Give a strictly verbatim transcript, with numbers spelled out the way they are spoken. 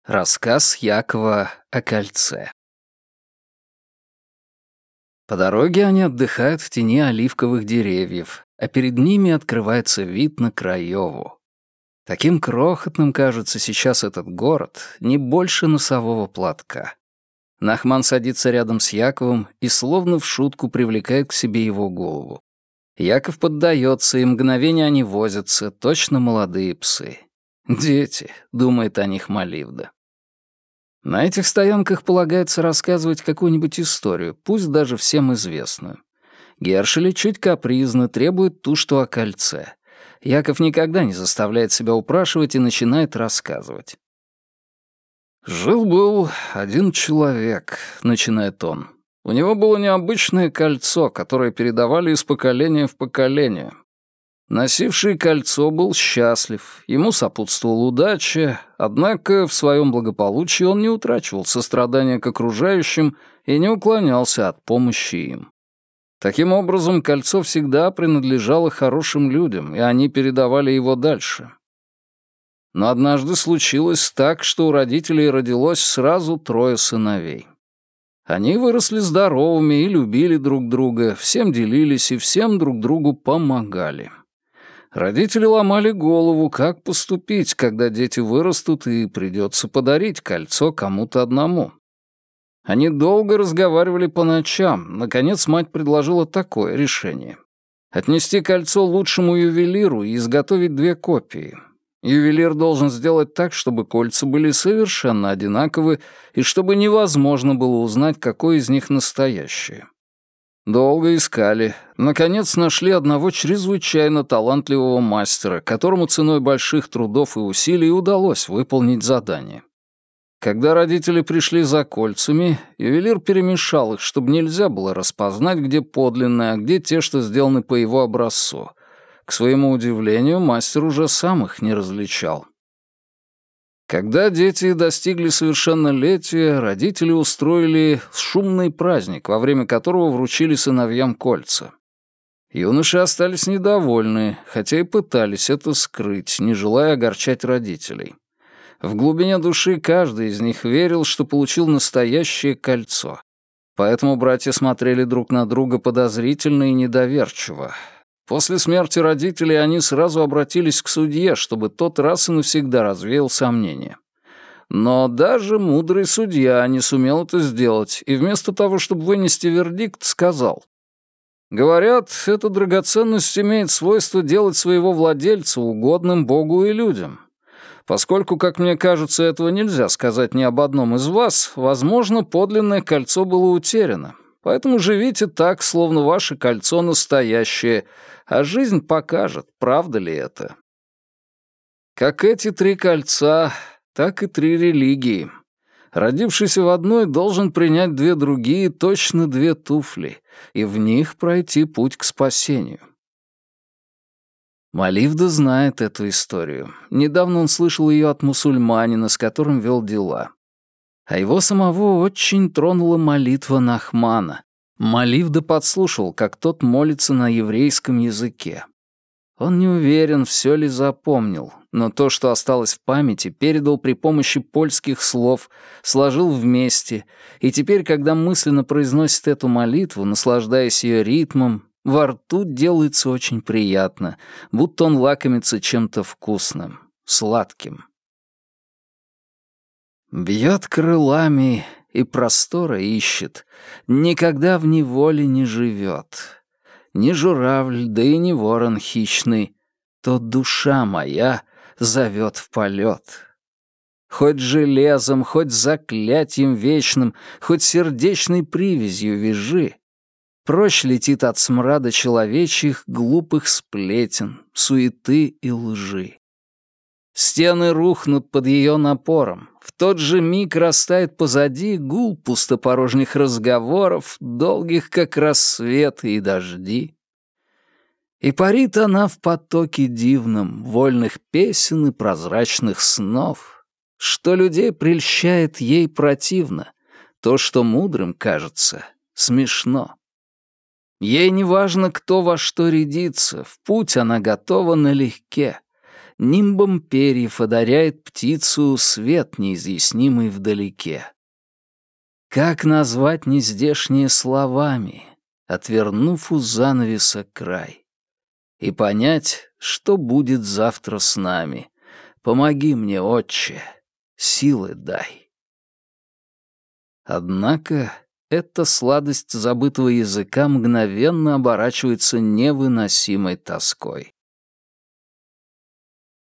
Рассказ Якова о кольце. По дороге они отдыхают в тени оливковых деревьев, а перед ними открывается вид на Краеву. Таким крохотным кажется сейчас этот город, не больше носового платка. Нахман садится рядом с Яковом и словно в шутку привлекает к себе его голову. Яков поддается, и мгновение они возятся, точно молодые псы. «Дети», — думает о них Маливда. На этих стоянках полагается рассказывать какую-нибудь историю, пусть даже всем известную. Гершели чуть капризно требует ту, что о кольце. Яков никогда не заставляет себя упрашивать и начинает рассказывать. «Жил-был один человек», — начинает он. «У него было необычное кольцо, которое передавали из поколения в поколение. Носивший кольцо был счастлив, ему сопутствовала удача, однако в своем благополучии он не утрачивал сострадания к окружающим и не уклонялся от помощи им. Таким образом, кольцо всегда принадлежало хорошим людям, и они передавали его дальше. Но однажды случилось так, что у родителей родилось сразу трое сыновей. Они выросли здоровыми и любили друг друга, всем делились и всем друг другу помогали. Родители ломали голову, как поступить, когда дети вырастут и придется подарить кольцо кому-то одному. Они долго разговаривали по ночам. Наконец мать предложила такое решение. Отнести кольцо лучшему ювелиру и изготовить две копии. Ювелир должен сделать так, чтобы кольца были совершенно одинаковы и чтобы невозможно было узнать, какое из них настоящее. Долго искали. Наконец нашли одного чрезвычайно талантливого мастера, которому ценой больших трудов и усилий удалось выполнить задание. Когда родители пришли за кольцами, ювелир перемешал их, чтобы нельзя было распознать, где подлинные, а где те, что сделаны по его образцу. К своему удивлению, мастер уже сам их не различал. Когда дети достигли совершеннолетия, родители устроили шумный праздник, во время которого вручили сыновьям кольца. Юноши остались недовольны, хотя и пытались это скрыть, не желая огорчать родителей. В глубине души каждый из них верил, что получил настоящее кольцо. Поэтому братья смотрели друг на друга подозрительно и недоверчиво. После смерти родителей они сразу обратились к судье, чтобы тот раз и навсегда развеял сомнения. Но даже мудрый судья не сумел это сделать, и вместо того, чтобы вынести вердикт, сказал: «Говорят, эта драгоценность имеет свойство делать своего владельца угодным Богу и людям. Поскольку, как мне кажется, этого нельзя сказать ни об одном из вас, возможно, подлинное кольцо было утеряно. Поэтому живите так, словно ваше кольцо настоящее, а жизнь покажет, правда ли это». Как эти три кольца, так и три религии. Родившийся в одной должен принять две другие, точно две туфли, и в них пройти путь к спасению. Маливда знает эту историю. Недавно он слышал ее от мусульманина, с которым вел дела. А его самого очень тронула молитва Нахмана. Маливда подслушал, как тот молится на еврейском языке. Он не уверен, все ли запомнил, но то, что осталось в памяти, передал при помощи польских слов, сложил вместе, и теперь, когда мысленно произносит эту молитву, наслаждаясь ее ритмом, во рту делается очень приятно, будто он лакомится чем-то вкусным, сладким. Бьет крылами и простора ищет, никогда в неволе не живет. Ни журавль, да и не ворон хищный, то душа моя зовет в полет. Хоть железом, хоть заклятием вечным, хоть сердечной привязью вяжи, прочь летит от смрада человечьих глупых сплетен, суеты и лжи. Стены рухнут под ее напором. В тот же миг растает позади гул пустопорожних разговоров, долгих, как рассветы и дожди. И парит она в потоке дивном, вольных песен и прозрачных снов, что людей прельщает ей противно, то, что мудрым кажется, смешно. Ей не важно, кто во что рядится, в путь она готова налегке. нимбом перьев одаряет птицу свет неизъяснимый вдалеке. Как назвать нездешние словами, отвернув у занавеса край? И понять, что будет завтра с нами. Помоги мне, Отче, силы дай. Однако эта сладость забытого языка мгновенно оборачивается невыносимой тоской.